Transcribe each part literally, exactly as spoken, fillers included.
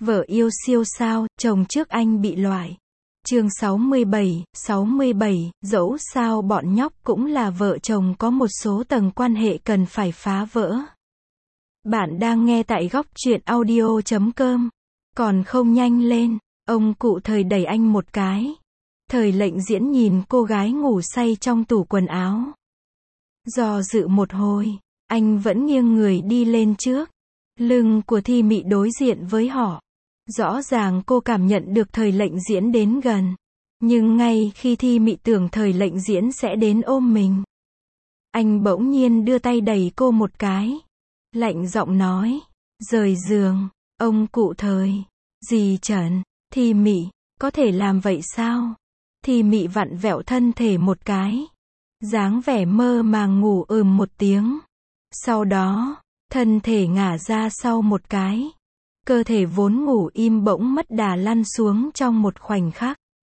Vợ yêu siêu sao, chồng trước anh bị loại. Chương sáu mươi bảy, sáu mươi bảy, dẫu sao bọn nhóc cũng là vợ chồng có một số tầng quan hệ cần phải phá vỡ. Bạn đang nghe tại góc truyện audio chấm com. Còn không nhanh lên, ông cụ Thời đẩy anh một cái. Thời Lệnh Diễn nhìn cô gái ngủ say trong tủ quần áo. Do dự một hồi, anh vẫn nghiêng người đi lên trước. Lưng của Thi Mị đối diện với họ. Rõ ràng cô cảm nhận được Thời Lệnh Diễn đến gần. Nhưng ngay khi Thi Mị tưởng Thời Lệnh Diễn sẽ đến ôm mình, anh bỗng nhiên đưa tay đẩy cô một cái. Lạnh giọng nói, rời giường. Ông cụ Thời, dì Trần, Thi Mị, có thể làm vậy sao? Thi Mị vặn vẹo thân thể một cái. Dáng vẻ mơ màng ngủ ừm một tiếng. Sau đó, thân thể ngả ra sau một cái. Cơ thể vốn ngủ im bỗng mất đà lăn xuống trong một khoảnh khắc.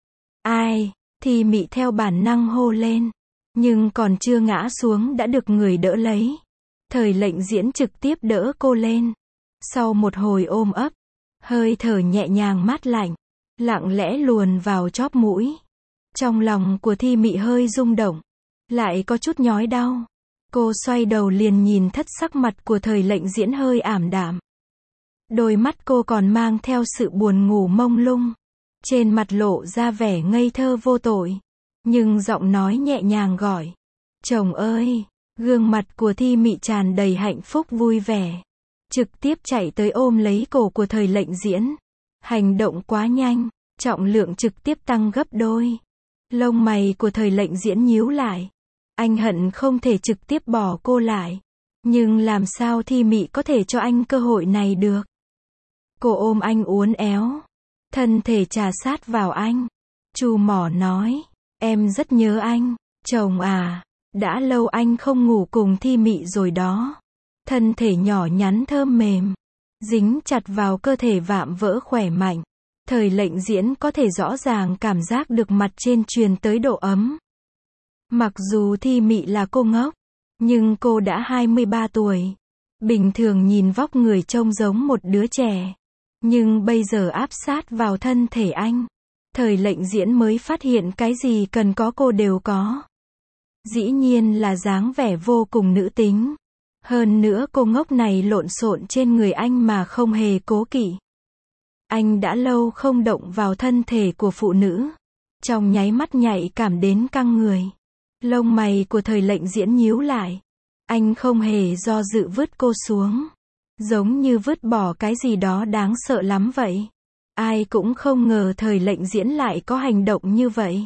Ai? Thi Mị theo bản năng hô lên. Nhưng còn chưa ngã xuống đã được người đỡ lấy. Thời Lệnh Diễn trực tiếp đỡ cô lên. Sau một hồi ôm ấp, hơi thở nhẹ nhàng mát lạnh, lặng lẽ luồn vào chóp mũi. Trong lòng của Thi Mị hơi rung động, lại có chút nhói đau. Cô xoay đầu liền nhìn thất sắc mặt của Thời Lệnh Diễn hơi ảm đạm. Đôi mắt cô còn mang theo sự buồn ngủ mông lung. Trên mặt lộ ra vẻ ngây thơ vô tội. Nhưng giọng nói nhẹ nhàng gọi, chồng ơi. Gương mặt của Thi Mị tràn đầy hạnh phúc vui vẻ. Trực tiếp chạy tới ôm lấy cổ của Thời Lệnh Diễn. Hành động quá nhanh, trọng lượng trực tiếp tăng gấp đôi. Lông mày của Thời Lệnh Diễn nhíu lại. Anh hận không thể trực tiếp bỏ cô lại. Nhưng làm sao Thi Mị có thể cho anh cơ hội này được? Cô ôm anh uốn éo. Thân thể trà sát vào anh. Chu mỏ nói, em rất nhớ anh. Chồng à, đã lâu anh không ngủ cùng Thi Mị rồi đó. Thân thể nhỏ nhắn thơm mềm, dính chặt vào cơ thể vạm vỡ khỏe mạnh. Thời Lệnh Diễn có thể rõ ràng cảm giác được mặt trên truyền tới độ ấm. Mặc dù Thi Mị là cô ngốc, nhưng cô đã hai mươi ba tuổi. Bình thường nhìn vóc người trông giống một đứa trẻ. Nhưng bây giờ áp sát vào thân thể anh, Thời Lệnh Diễn mới phát hiện cái gì cần có cô đều có. Dĩ nhiên là dáng vẻ vô cùng nữ tính. Hơn nữa cô ngốc này lộn xộn trên người anh mà không hề cố kỵ. Anh đã lâu không động vào thân thể của phụ nữ. Trong nháy mắt nhạy cảm đến căng người. Lông mày của Thời Lệnh Diễn nhíu lại. Anh không hề do dự vứt cô xuống. Giống như vứt bỏ cái gì đó đáng sợ lắm vậy. Ai cũng không ngờ Thời Lệnh Diễn lại có hành động như vậy.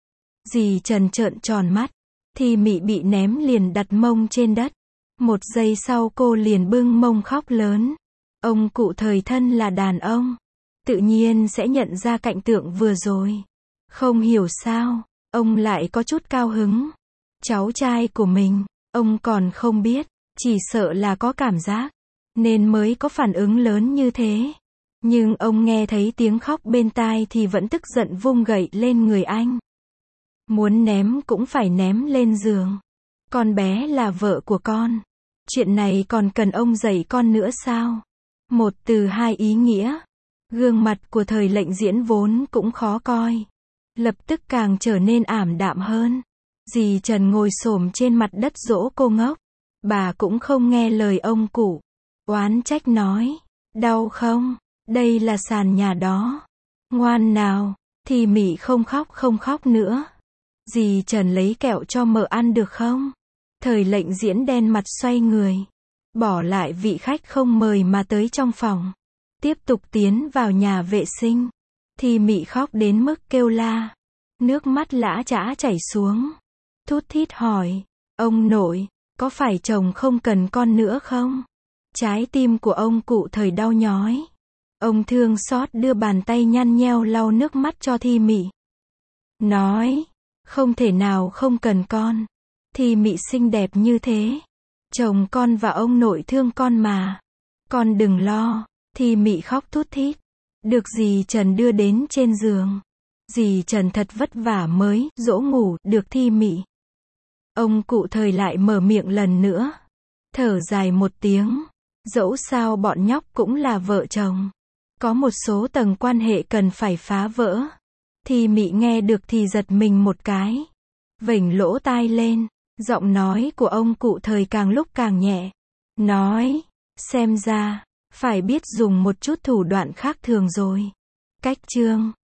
Dì Trần trợn tròn mắt. Thi Mị bị ném liền đặt mông trên đất. Một giây sau cô liền bưng mông khóc lớn. Ông cụ Thời thân là đàn ông, tự nhiên sẽ nhận ra cảnh tượng vừa rồi. Không hiểu sao, ông lại có chút cao hứng. Cháu trai của mình, ông còn không biết, chỉ sợ là có cảm giác, nên mới có phản ứng lớn như thế. Nhưng ông nghe thấy tiếng khóc bên tai thì vẫn tức giận vung gậy lên người anh. Muốn ném cũng phải ném lên giường. Con bé là vợ của con. Chuyện này còn cần ông dạy con nữa sao? Một từ hai ý nghĩa. Gương mặt của Thời Lệnh Diễn vốn cũng khó coi. Lập tức càng trở nên ảm đạm hơn. Dì Trần ngồi xổm trên mặt đất dỗ cô ngốc. Bà cũng không nghe lời ông cụ. Oán trách nói. Đau không? Đây là sàn nhà đó. Ngoan nào. Thì Mị không khóc không khóc nữa. Dì Trần lấy kẹo cho mợ ăn được không? Thời Lệnh Diễn đen mặt xoay người. Bỏ lại vị khách không mời mà tới trong phòng. Tiếp tục tiến vào nhà vệ sinh. Thì Mị khóc đến mức kêu la. Nước mắt lã chã chảy xuống. Thút thít hỏi. Ông nội, có phải chồng không cần con nữa không? Trái tim của ông cụ Thời đau nhói. Ông thương xót đưa bàn tay nhăn nheo lau nước mắt cho Thi Mị. Nói. Không thể nào không cần con. Thi Mị xinh đẹp như thế. Chồng con và ông nội thương con mà. Con đừng lo. Thi Mị khóc thút thít. Được dì Trần đưa đến trên giường. Dì Trần thật vất vả mới dỗ ngủ được Thi Mị. Ông cụ Thời lại mở miệng lần nữa. Thở dài một tiếng. Dẫu sao bọn nhóc cũng là vợ chồng. Có một số tầng quan hệ cần phải phá vỡ. Thì Mị nghe được thì giật mình một cái. Vểnh lỗ tai lên. Giọng nói của ông cụ Thời càng lúc càng nhẹ. Nói, xem ra, phải biết dùng một chút thủ đoạn khác thường rồi. Cách chương